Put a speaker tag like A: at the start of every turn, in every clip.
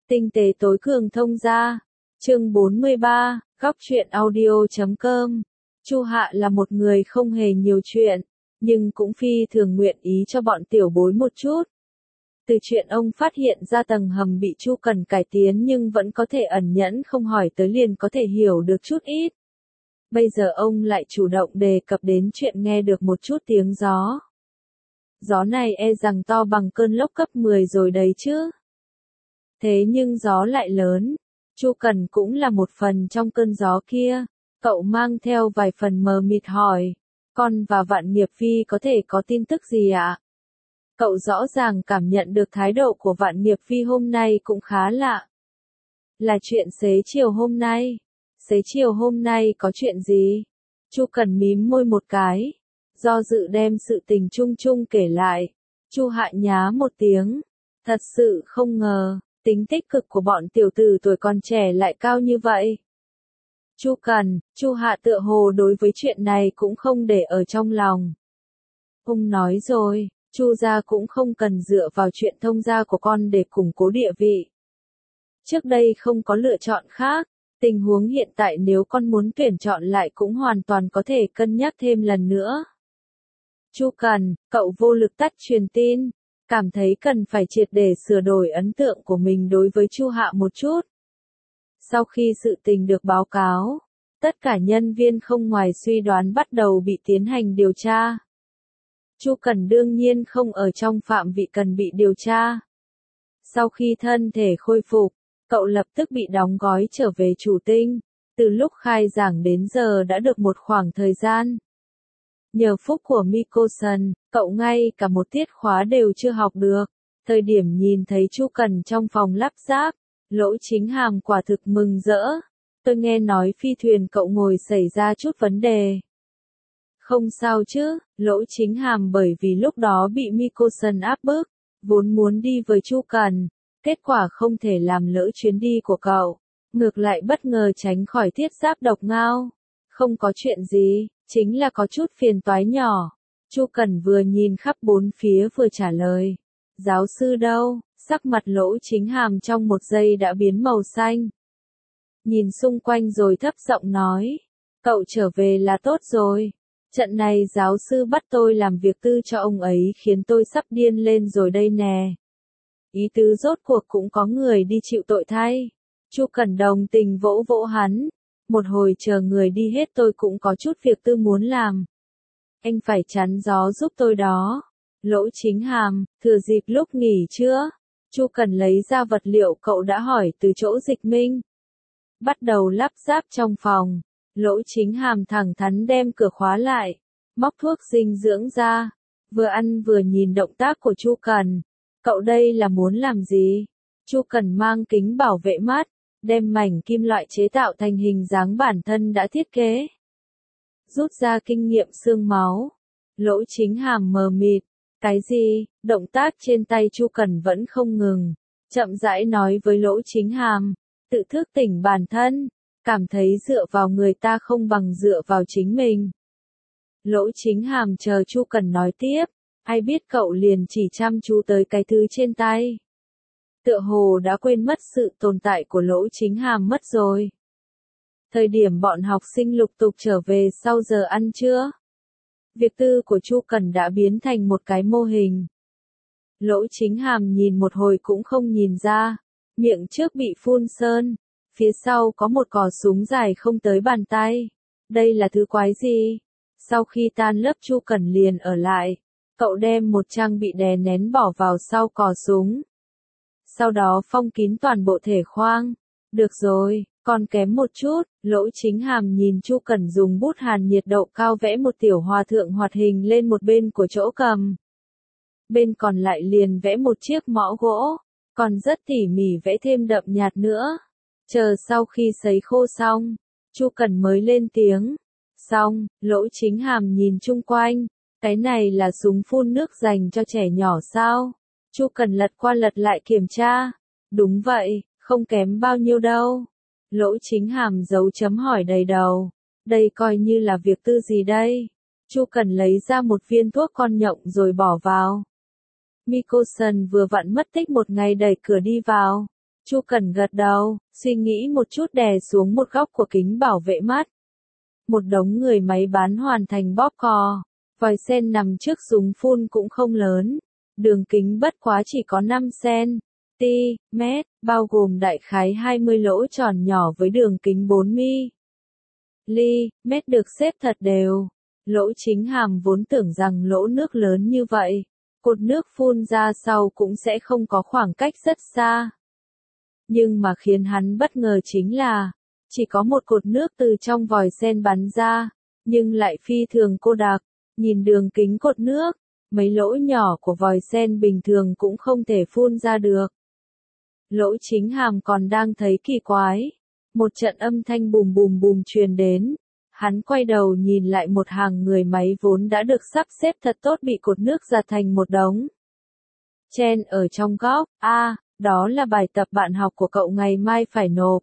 A: Tinh tế tối cường thông gia. Chương 43, góc truyện audio.com. Chu Hạ là một người không hề nhiều chuyện, nhưng cũng phi thường nguyện ý cho bọn tiểu bối một chút. Từ chuyện ông phát hiện ra tầng hầm bị Chu Cần cải tiến nhưng vẫn có thể ẩn nhẫn không hỏi tới liền có thể hiểu được chút ít. Bây giờ ông lại chủ động đề cập đến chuyện nghe được một chút tiếng gió. Gió này e rằng to bằng cơn lốc cấp 10 rồi đấy chứ. Thế nhưng gió lại lớn, Chu Cần cũng là một phần trong cơn gió kia. Cậu mang theo vài phần mờ mịt hỏi, con và Vạn Nghiệp Phi có thể có tin tức gì ạ? Cậu rõ ràng cảm nhận được thái độ của Vạn Nghiệp Phi hôm nay cũng khá lạ. Là chuyện xế chiều hôm nay. Xế chiều hôm nay có chuyện gì? Chu Cần mím môi một cái, do dự đem sự tình chung chung kể lại. Chu Hạ nhá một tiếng, thật sự không ngờ, tính tích cực của bọn tiểu tử tuổi còn trẻ lại cao như vậy. Chu Hạ tựa hồ đối với chuyện này cũng không để ở trong lòng. Ông nói rồi, Chu gia cũng không cần dựa vào chuyện thông gia của con để củng cố địa vị. Trước đây không có lựa chọn khác, tình huống hiện tại nếu con muốn tuyển chọn lại cũng hoàn toàn có thể cân nhắc thêm lần nữa. Chu Cần, cậu vô lực tắt truyền tin, cảm thấy cần phải triệt để sửa đổi ấn tượng của mình đối với Chu Hạ một chút. Sau khi sự tình được báo cáo, tất cả nhân viên không ngoài suy đoán bắt đầu bị tiến hành điều tra. Chu Cần đương nhiên không ở trong phạm vị cần bị điều tra. Sau khi thân thể khôi phục, cậu lập tức bị đóng gói trở về Chủ Tinh. Từ lúc khai giảng đến giờ đã được một khoảng thời gian. Nhờ phúc của Mikosan, cậu ngay cả một tiết khóa đều chưa học được. Thời điểm nhìn thấy Chu Cần trong phòng lắp ráp, Lỗ Chính Hàm quả thực mừng rỡ. Tôi nghe nói phi thuyền cậu ngồi xảy ra chút vấn đề. Không sao chứ, Lỗ Chính Hàm bởi vì lúc đó bị Mikosan áp bức, vốn muốn đi với Chu Cần, kết quả không thể làm lỡ chuyến đi của cậu, ngược lại bất ngờ tránh khỏi thiết giáp độc ngao. Không có chuyện gì, chính là có chút phiền toái nhỏ. Chu Cần vừa nhìn khắp bốn phía vừa trả lời. Giáo sư đâu? Sắc mặt Lỗ Chính Hàm trong một giây đã biến màu xanh. Nhìn xung quanh rồi thấp giọng nói. Cậu trở về là tốt rồi. Trận này giáo sư bắt tôi làm việc tư cho ông ấy khiến tôi sắp điên lên rồi đây nè. Ý tứ rốt cuộc cũng có người đi chịu tội thay. Chu Cần đồng tình vỗ vỗ hắn. Một hồi chờ người đi hết tôi cũng có chút việc tư muốn làm. Anh phải chắn gió giúp tôi đó. Lỗ Chính Hàm, thừa dịp lúc nghỉ trưa, Chu Cần lấy ra vật liệu cậu đã hỏi từ chỗ Dịch Minh. Bắt đầu lắp ráp trong phòng. Lỗ Chính Hàm thẳng thắn đem cửa khóa lại, móc thuốc dinh dưỡng ra, vừa ăn vừa nhìn động tác của Chu Cần. Cậu đây là muốn làm gì? Chu Cần mang kính bảo vệ mắt, đem mảnh kim loại chế tạo thành hình dáng bản thân đã thiết kế. Rút ra kinh nghiệm xương máu. Lỗ Chính Hàm mờ mịt. Cái gì? Động tác trên tay Chu Cần vẫn không ngừng. Chậm rãi nói với Lỗ Chính Hàm. Tự thức tỉnh bản thân. Cảm thấy dựa vào người ta không bằng dựa vào chính mình. Lỗ Chính Hàm chờ Chu Cần nói tiếp. Ai biết cậu liền chỉ chăm chú tới cái thứ trên tay. Tựa hồ đã quên mất sự tồn tại của Lỗ Chính Hàm mất rồi. Thời điểm bọn học sinh lục tục trở về sau giờ ăn trưa, việc tư của Chu Cần đã biến thành một cái mô hình. Lỗ Chính Hàm nhìn một hồi cũng không nhìn ra, miệng trước bị phun sơn, phía sau có một cò súng dài không tới bàn tay. Đây là thứ quái gì? Sau khi tan lớp Chu Cần liền ở lại, cậu đem một trang bị đè nén bỏ vào sau cò súng. Sau đó phong kín toàn bộ thể khoang. Được rồi, còn kém một chút. Lỗ Chính Hàm nhìn Chu Cần dùng bút hàn nhiệt độ cao vẽ một tiểu hòa thượng hoạt hình lên một bên của chỗ cầm. Bên còn lại liền vẽ một chiếc mõ gỗ, còn rất tỉ mỉ vẽ thêm đậm nhạt nữa. Chờ sau khi sấy khô xong, Chu Cần mới lên tiếng. Xong, Lỗ Chính Hàm nhìn chung quanh. Cái này là súng phun nước dành cho trẻ nhỏ sao? Chu Cần lật qua lật lại kiểm tra. Đúng vậy, không kém bao nhiêu đâu. Lỗ Chính Hàm dấu chấm hỏi đầy đầu. Đây coi như là việc tư gì đây? Chu Cần lấy ra một viên thuốc con nhộng rồi bỏ vào. Mikosan vừa vặn mất tích một ngày đẩy cửa đi vào. Chu Cẩn gật đầu, suy nghĩ một chút đè xuống một góc của kính bảo vệ mắt. Một đống người máy bán hoàn thành bóp cò. Vòi sen nằm trước súng phun cũng không lớn. Đường kính bất quá chỉ có 5 cm, bao gồm đại khái 20 lỗ tròn nhỏ với đường kính 4 mm được xếp thật đều. Lỗ chính hàm vốn tưởng rằng lỗ nước lớn như vậy, cột nước phun ra sau cũng sẽ không có khoảng cách rất xa. Nhưng mà khiến hắn bất ngờ chính là, chỉ có một cột nước từ trong vòi sen bắn ra, nhưng lại phi thường cô đặc. Nhìn đường kính cột nước, mấy lỗ nhỏ của vòi sen bình thường cũng không thể phun ra được. Lỗ chính hàm còn đang thấy kỳ quái. Một trận âm thanh bùm bùm bùm truyền đến. Hắn quay đầu nhìn lại một hàng người máy vốn đã được sắp xếp thật tốt bị cột nước giật thành một đống. Chen ở trong góc, đó là bài tập bạn học của cậu ngày mai phải nộp.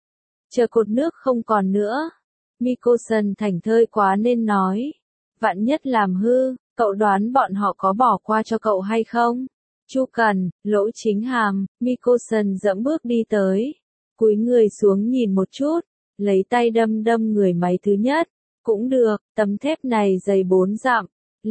A: Chờ cột nước không còn nữa. Mikosan thảnh thơi quá nên nói. Vạn nhất làm hư, cậu đoán bọn họ có bỏ qua cho cậu hay không? Chu Cẩn, lỗ chính hàm, Mikosan dẫm bước đi tới. Cúi người xuống nhìn một chút, lấy tay đâm người máy thứ nhất. Cũng được, tấm thép này dày 4 dặm,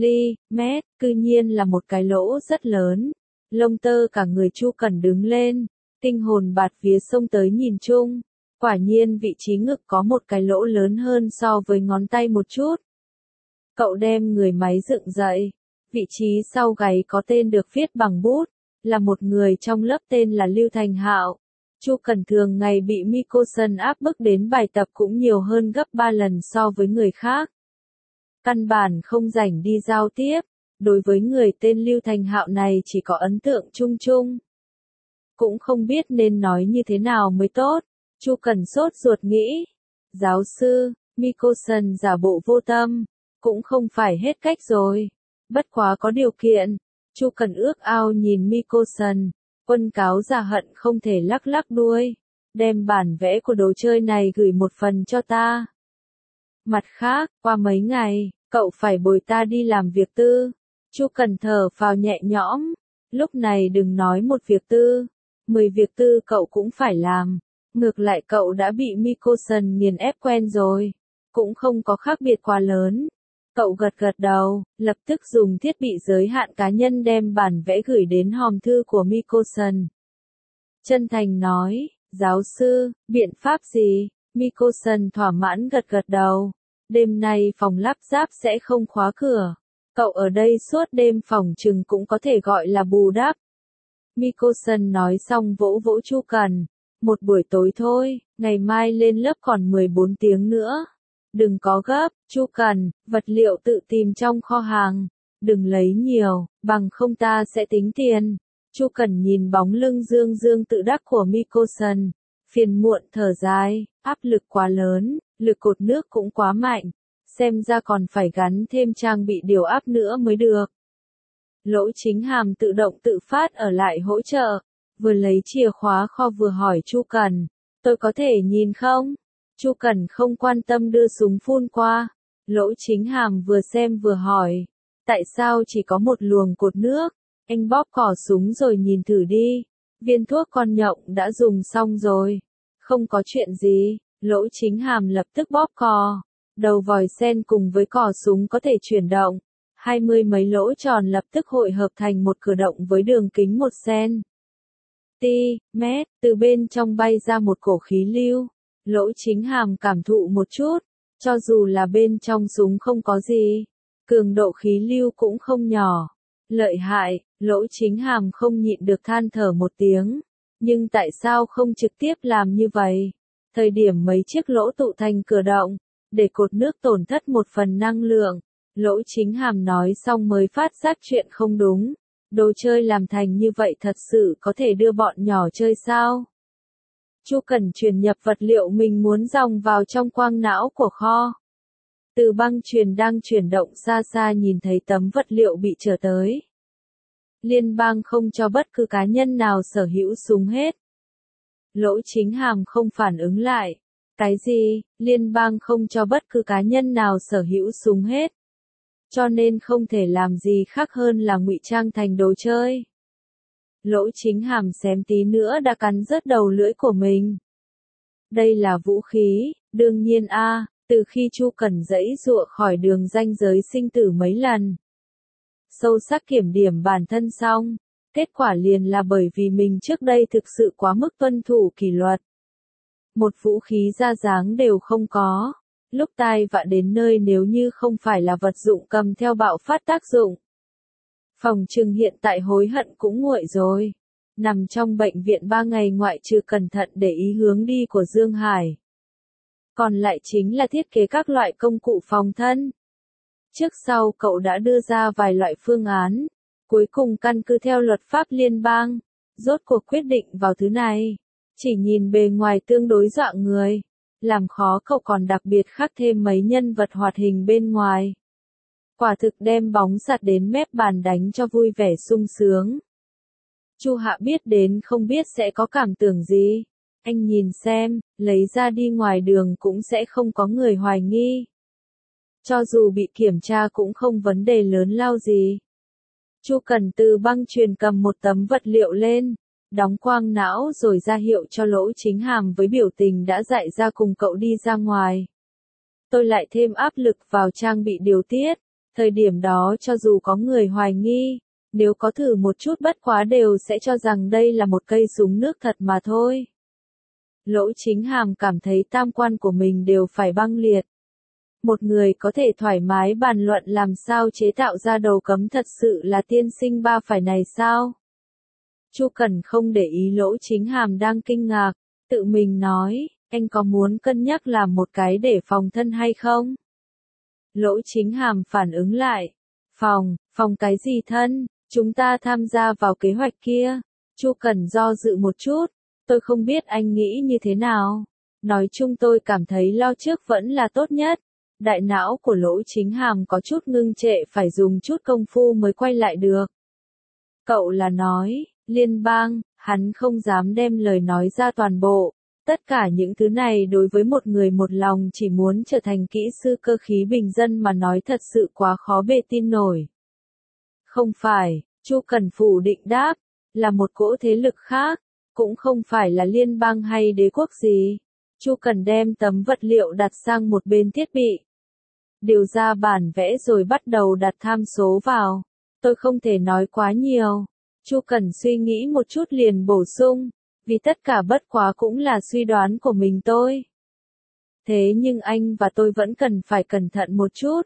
A: mét, cư nhiên là một cái lỗ rất lớn. Lông tơ cả người Chu Cẩn đứng lên, tinh hồn bạt vía xông tới nhìn chung. Quả nhiên vị trí ngực có một cái lỗ lớn hơn so với ngón tay một chút. Cậu đem người máy dựng dậy. Vị trí sau gáy có tên được viết bằng bút, là một người trong lớp tên là Lưu Thành Hạo. Chu Cẩn thường ngày bị Mikosan áp bức đến bài tập cũng nhiều hơn gấp 3 lần so với người khác. Căn bản không rảnh đi giao tiếp, đối với người tên Lưu Thành Hạo này chỉ có ấn tượng chung chung. Cũng không biết nên nói như thế nào mới tốt, Chu Cẩn sốt ruột nghĩ. Giáo sư, Mikosan giả bộ vô tâm, cũng không phải hết cách rồi. Bất quá có điều kiện. Chu Cẩn ước ao nhìn Mikosan, quân cáo giả hận không thể lắc lắc đuôi. Đem bản vẽ của đồ chơi này gửi một phần cho ta. Mặt khác, qua mấy ngày, cậu phải bồi ta đi làm việc tư. Chu Cẩn thở phào nhẹ nhõm. Lúc này đừng nói một việc tư, 10 việc tư cậu cũng phải làm. Ngược lại cậu đã bị Mikosan nghiền ép quen rồi. Cũng không có khác biệt quá lớn. Cậu gật đầu, lập tức dùng thiết bị giới hạn cá nhân đem bản vẽ gửi đến hòm thư của Mikosan. Chân thành nói, giáo sư, biện pháp gì? Mikosan thỏa mãn gật đầu. Đêm nay phòng lắp ráp sẽ không khóa cửa. Cậu ở đây suốt đêm phòng chừng cũng có thể gọi là bù đắp. Mikosan nói xong vỗ vỗ Chu Cẩn. Một buổi tối thôi, ngày mai lên lớp còn 14 tiếng nữa. Đừng có gấp, Chu Cẩn, vật liệu tự tìm trong kho hàng. Đừng lấy nhiều, bằng không ta sẽ tính tiền. Chu Cẩn nhìn bóng lưng dương tự đắc của Mikosan. Phiền muộn thở dài, áp lực quá lớn, lực cột nước cũng quá mạnh. Xem ra còn phải gắn thêm trang bị điều áp nữa mới được. Lỗ chính hàm tự động tự phát ở lại hỗ trợ. Vừa lấy chìa khóa kho vừa hỏi Chu Cẩn. Tôi có thể nhìn không? Chu Cẩn không quan tâm đưa súng phun qua. Lỗ chính hàm vừa xem vừa hỏi. Tại sao chỉ có một luồng cột nước? Anh bóp cò súng rồi nhìn thử đi. Viên thuốc con nhộng đã dùng xong rồi. Không có chuyện gì. Lỗ chính hàm lập tức bóp cò. Đầu vòi sen cùng với cò súng có thể chuyển động. 20 mấy lỗ tròn lập tức hội hợp thành một cửa động với đường kính 1 cm. Từ bên trong bay ra một cổ khí lưu. Lỗ chính hàm cảm thụ một chút. Cho dù là bên trong súng không có gì, cường độ khí lưu cũng không nhỏ. Lợi hại, lỗ chính hàm không nhịn được than thở một tiếng. Nhưng tại sao không trực tiếp làm như vậy? Thời điểm mấy chiếc lỗ tụ thành cửa động, để cột nước tổn thất một phần năng lượng. Lỗ chính hàm nói xong mới phát giác chuyện không đúng. Đồ chơi làm thành như vậy thật sự có thể đưa bọn nhỏ chơi sao? Chu Cẩn truyền nhập vật liệu mình muốn dòng vào trong quang não của kho. Từ băng chuyền đang chuyển động xa xa nhìn thấy tấm vật liệu bị trở tới. Liên bang không cho bất cứ cá nhân nào sở hữu súng hết. Lỗ chính hàm không phản ứng lại. Cái gì? Liên bang không cho bất cứ cá nhân nào sở hữu súng hết. Cho nên không thể làm gì khác hơn là ngụy trang thành đồ chơi. Lỗ Chính Hàm xém tí nữa đã cắn rớt đầu lưỡi của mình. Đây là vũ khí, đương nhiên từ khi Chu Cẩn giãy giụa khỏi đường ranh giới sinh tử mấy lần. Sâu sắc kiểm điểm bản thân xong, kết quả liền là bởi vì mình trước đây thực sự quá mức tuân thủ kỷ luật. Một vũ khí ra dáng đều không có, lúc tai vạ đến nơi nếu như không phải là vật dụng cầm theo bạo phát tác dụng. Phòng trừng hiện tại hối hận cũng nguội rồi. Nằm trong bệnh viện 3 ngày ngoại trừ cẩn thận để ý hướng đi của Dương Hải. Còn lại chính là thiết kế các loại công cụ phòng thân. Trước sau cậu đã đưa ra vài loại phương án, cuối cùng căn cứ theo luật pháp liên bang, rốt cuộc quyết định vào thứ này. Chỉ nhìn bề ngoài tương đối dọa người, làm khó cậu còn đặc biệt khắc thêm mấy nhân vật hoạt hình bên ngoài. Quả thực đem bóng giặt đến mép bàn đánh cho vui vẻ sung sướng. Chu Hạ biết đến không biết sẽ có cảm tưởng gì. Anh nhìn xem, lấy ra đi ngoài đường cũng sẽ không có người hoài nghi. Cho dù bị kiểm tra cũng không vấn đề lớn lao gì. Chu Cẩn từ băng chuyền cầm một tấm vật liệu lên, đóng quang não rồi ra hiệu cho Lỗ Chính Hàm với biểu tình đã dạy ra cùng cậu đi ra ngoài. Tôi lại thêm áp lực vào trang bị điều tiết, thời điểm đó cho dù có người hoài nghi, nếu có thử một chút bất quá đều sẽ cho rằng đây là một cây súng nước thật mà thôi. Lỗ Chính Hàm cảm thấy tam quan của mình đều phải băng liệt. Một người có thể thoải mái bàn luận làm sao chế tạo ra đầu cấm thật sự là tiên sinh ba phải này sao? Chu Cẩn không để ý Lỗ Chính Hàm đang kinh ngạc, tự mình nói, anh có muốn cân nhắc làm một cái để phòng thân hay không? Lỗ Chính Hàm phản ứng lại, phòng cái gì thân, chúng ta tham gia vào kế hoạch kia. Chu Cẩn do dự một chút, tôi không biết anh nghĩ như thế nào. Nói chung tôi cảm thấy lo trước vẫn là tốt nhất. Đại não của Lỗ Chính Hàm có chút ngưng trệ phải dùng chút công phu mới quay lại được. Cậu là nói, liên bang, hắn không dám đem lời nói ra toàn bộ. Tất cả những thứ này đối với một người một lòng chỉ muốn trở thành kỹ sư cơ khí bình dân mà nói thật sự quá khó bề tin nổi. Không phải, Chu Cẩn phủ định đáp, là một cỗ thế lực khác, cũng không phải là liên bang hay đế quốc gì. Chu Cẩn đem tấm vật liệu đặt sang một bên thiết bị. Điều ra bản vẽ rồi bắt đầu đặt tham số vào. Tôi không thể nói quá nhiều. Chu Cẩn suy nghĩ một chút liền bổ sung, vì tất cả bất quá cũng là suy đoán của mình tôi. Thế nhưng anh và tôi vẫn cần phải cẩn thận một chút.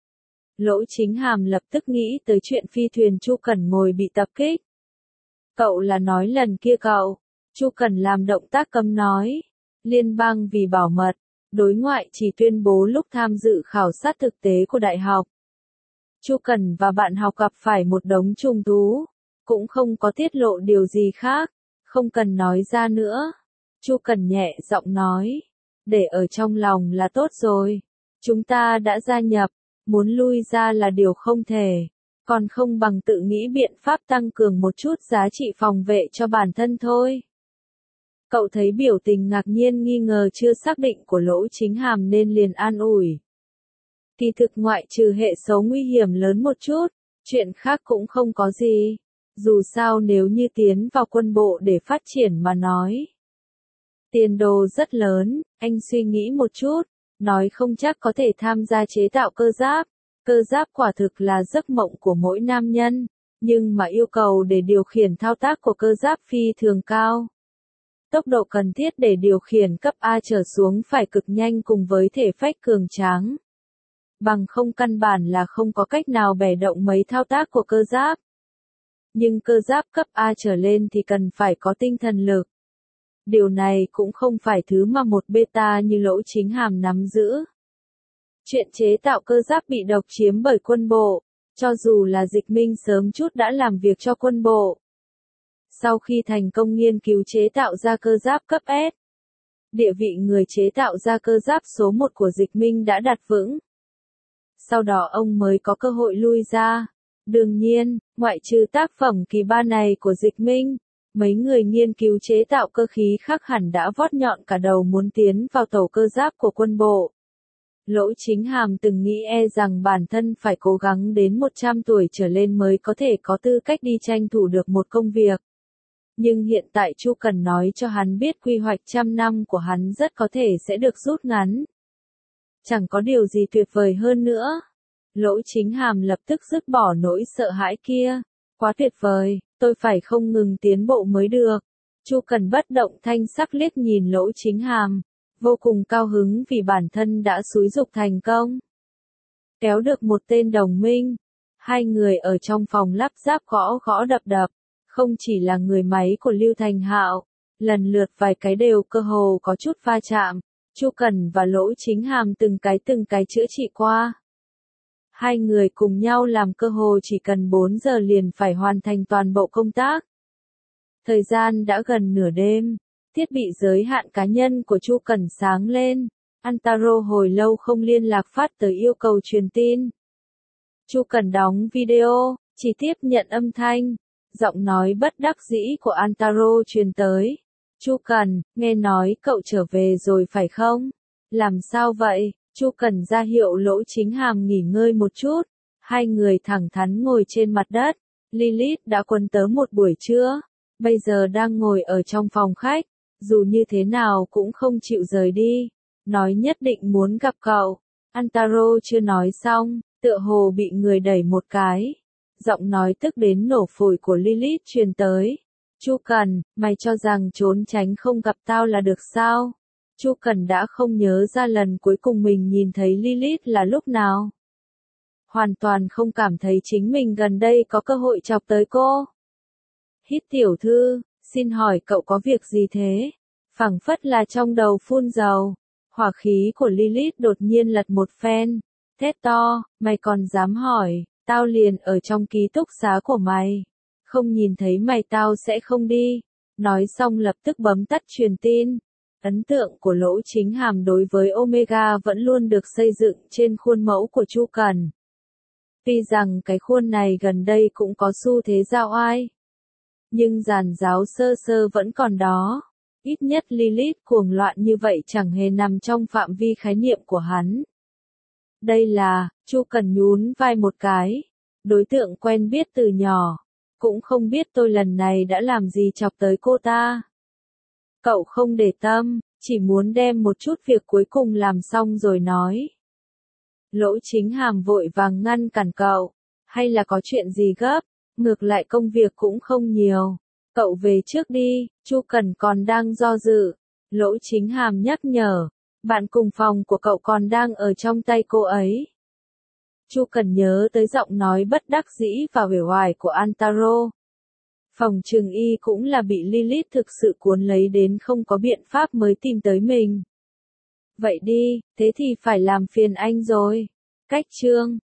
A: Lỗ Chính Hàm lập tức nghĩ tới chuyện phi thuyền Chu Cẩn ngồi bị tập kích. Cậu là nói lần kia cậu. Chu Cẩn làm động tác cấm nói. Liên bang vì bảo mật, đối ngoại chỉ tuyên bố lúc tham dự khảo sát thực tế của đại học. Chu Cẩn và bạn học gặp phải một đống trùng thú, cũng không có tiết lộ điều gì khác, không cần nói ra nữa. Chu Cẩn nhẹ giọng nói, để ở trong lòng là tốt rồi. Chúng ta đã gia nhập, muốn lui ra là điều không thể, còn không bằng tự nghĩ biện pháp tăng cường một chút giá trị phòng vệ cho bản thân thôi. Cậu thấy biểu tình ngạc nhiên nghi ngờ chưa xác định của Lỗ Chính Hàm nên liền an ủi. Kỳ thực ngoại trừ hệ số nguy hiểm lớn một chút, chuyện khác cũng không có gì. Dù sao nếu như tiến vào quân bộ để phát triển mà nói. Tiền đồ rất lớn, anh suy nghĩ một chút, nói không chắc có thể tham gia chế tạo cơ giáp. Cơ giáp quả thực là giấc mộng của mỗi nam nhân, nhưng mà yêu cầu để điều khiển thao tác của cơ giáp phi thường cao. Tốc độ cần thiết để điều khiển cấp A trở xuống phải cực nhanh cùng với thể phách cường tráng. Bằng không căn bản là không có cách nào bẻ động mấy thao tác của cơ giáp. Nhưng cơ giáp cấp A trở lên thì cần phải có tinh thần lực. Điều này cũng không phải thứ mà một beta như Lỗ Chính Hàm nắm giữ. Chuyện chế tạo cơ giáp bị độc chiếm bởi quân bộ, cho dù là Dịch Minh sớm chút đã làm việc cho quân bộ. Sau khi thành công nghiên cứu chế tạo ra cơ giáp cấp S, địa vị người chế tạo ra cơ giáp số 1 của Dịch Minh đã đặt vững. Sau đó ông mới có cơ hội lui ra. Đương nhiên, ngoại trừ tác phẩm kỳ ba này của Dịch Minh, mấy người nghiên cứu chế tạo cơ khí khác hẳn đã vót nhọn cả đầu muốn tiến vào tổ cơ giáp của quân bộ. Lỗ Chính Hàm từng nghĩ rằng bản thân phải cố gắng đến 100 tuổi trở lên mới có thể có tư cách đi tranh thủ được một công việc. Nhưng hiện tại Chu Cần nói cho hắn biết quy hoạch trăm năm của hắn rất có thể sẽ được rút ngắn. Chẳng có điều gì tuyệt vời hơn nữa. Lỗ Chính Hàm lập tức dứt bỏ nỗi sợ hãi kia. Quá tuyệt vời, tôi phải không ngừng tiến bộ mới được. Chu Cần bất động thanh sắc liếc nhìn Lỗ Chính Hàm, vô cùng cao hứng vì bản thân đã xúi giục thành công. Kéo được một tên đồng minh. Hai người ở trong phòng lắp ráp gõ gõ đập đập. Không chỉ là người máy của Lưu Thành Hạo, lần lượt vài cái đều cơ hồ có chút va chạm. Chu Cần và Lỗ Chính Hàm từng cái chữa trị qua. Hai người cùng nhau làm cơ hồ chỉ cần 4 giờ liền phải hoàn thành toàn bộ công tác. Thời gian đã gần nửa đêm, thiết bị giới hạn cá nhân của Chu Cần sáng lên. Antaro hồi lâu không liên lạc phát tới yêu cầu truyền tin. Chu Cần đóng video, chỉ tiếp nhận âm thanh. Giọng nói bất đắc dĩ của Antaro truyền tới. Chu Cần, nghe nói cậu trở về rồi phải không? Làm sao vậy? Chu Cần ra hiệu Lỗ Chính Hàm nghỉ ngơi một chút. Hai người thẳng thắn ngồi trên mặt đất. Lilith đã quấn tớ một buổi trưa. Bây giờ đang ngồi ở trong phòng khách. Dù như thế nào cũng không chịu rời đi. Nói nhất định muốn gặp cậu. Antaro chưa nói xong, tựa hồ bị người đẩy một cái. Giọng nói tức đến nổ phổi của Lilith truyền tới. Chu Cần, mày cho rằng trốn tránh không gặp tao là được sao? Chu Cần đã không nhớ ra lần cuối cùng mình nhìn thấy Lilith là lúc nào. Hoàn toàn không cảm thấy chính mình gần đây có cơ hội chọc tới cô. Hít tiểu thư, xin hỏi cậu có việc gì thế? Phảng phất là trong đầu phun dầu. Hỏa khí của Lilith đột nhiên lật một phen. Thét to, mày còn dám hỏi, tao liền ở trong ký túc xá của mày. Không nhìn thấy mày tao sẽ không đi. Nói xong lập tức bấm tắt truyền tin. Ấn tượng của Lỗ Chính Hàm đối với Omega vẫn luôn được xây dựng trên khuôn mẫu của Chu Cần. Tuy rằng cái khuôn này gần đây cũng có xu thế giao oai. Nhưng giàn giáo sơ sơ vẫn còn đó. Ít nhất Lilith cuồng loạn như vậy chẳng hề nằm trong phạm vi khái niệm của hắn. Đây là, Chu Cần nhún vai một cái. Đối tượng quen biết từ nhỏ. Cũng không biết tôi lần này đã làm gì chọc tới cô ta. Cậu không để tâm, chỉ muốn đem một chút việc cuối cùng làm xong rồi nói. Lỗ Chính Hàm vội vàng ngăn cản cậu. Hay là có chuyện gì gấp, ngược lại công việc cũng không nhiều. Cậu về trước đi, Chu Cần còn đang do dự. Lỗ Chính Hàm nhắc nhở, bạn cùng phòng của cậu còn đang ở trong tay cô ấy. Chu Cần nhớ tới giọng nói bất đắc dĩ và uể oải của Antaro. Phòng trường y cũng là bị Lilith thực sự cuốn lấy đến không có biện pháp mới tìm tới mình. Vậy đi, thế thì phải làm phiền anh rồi. Cách chương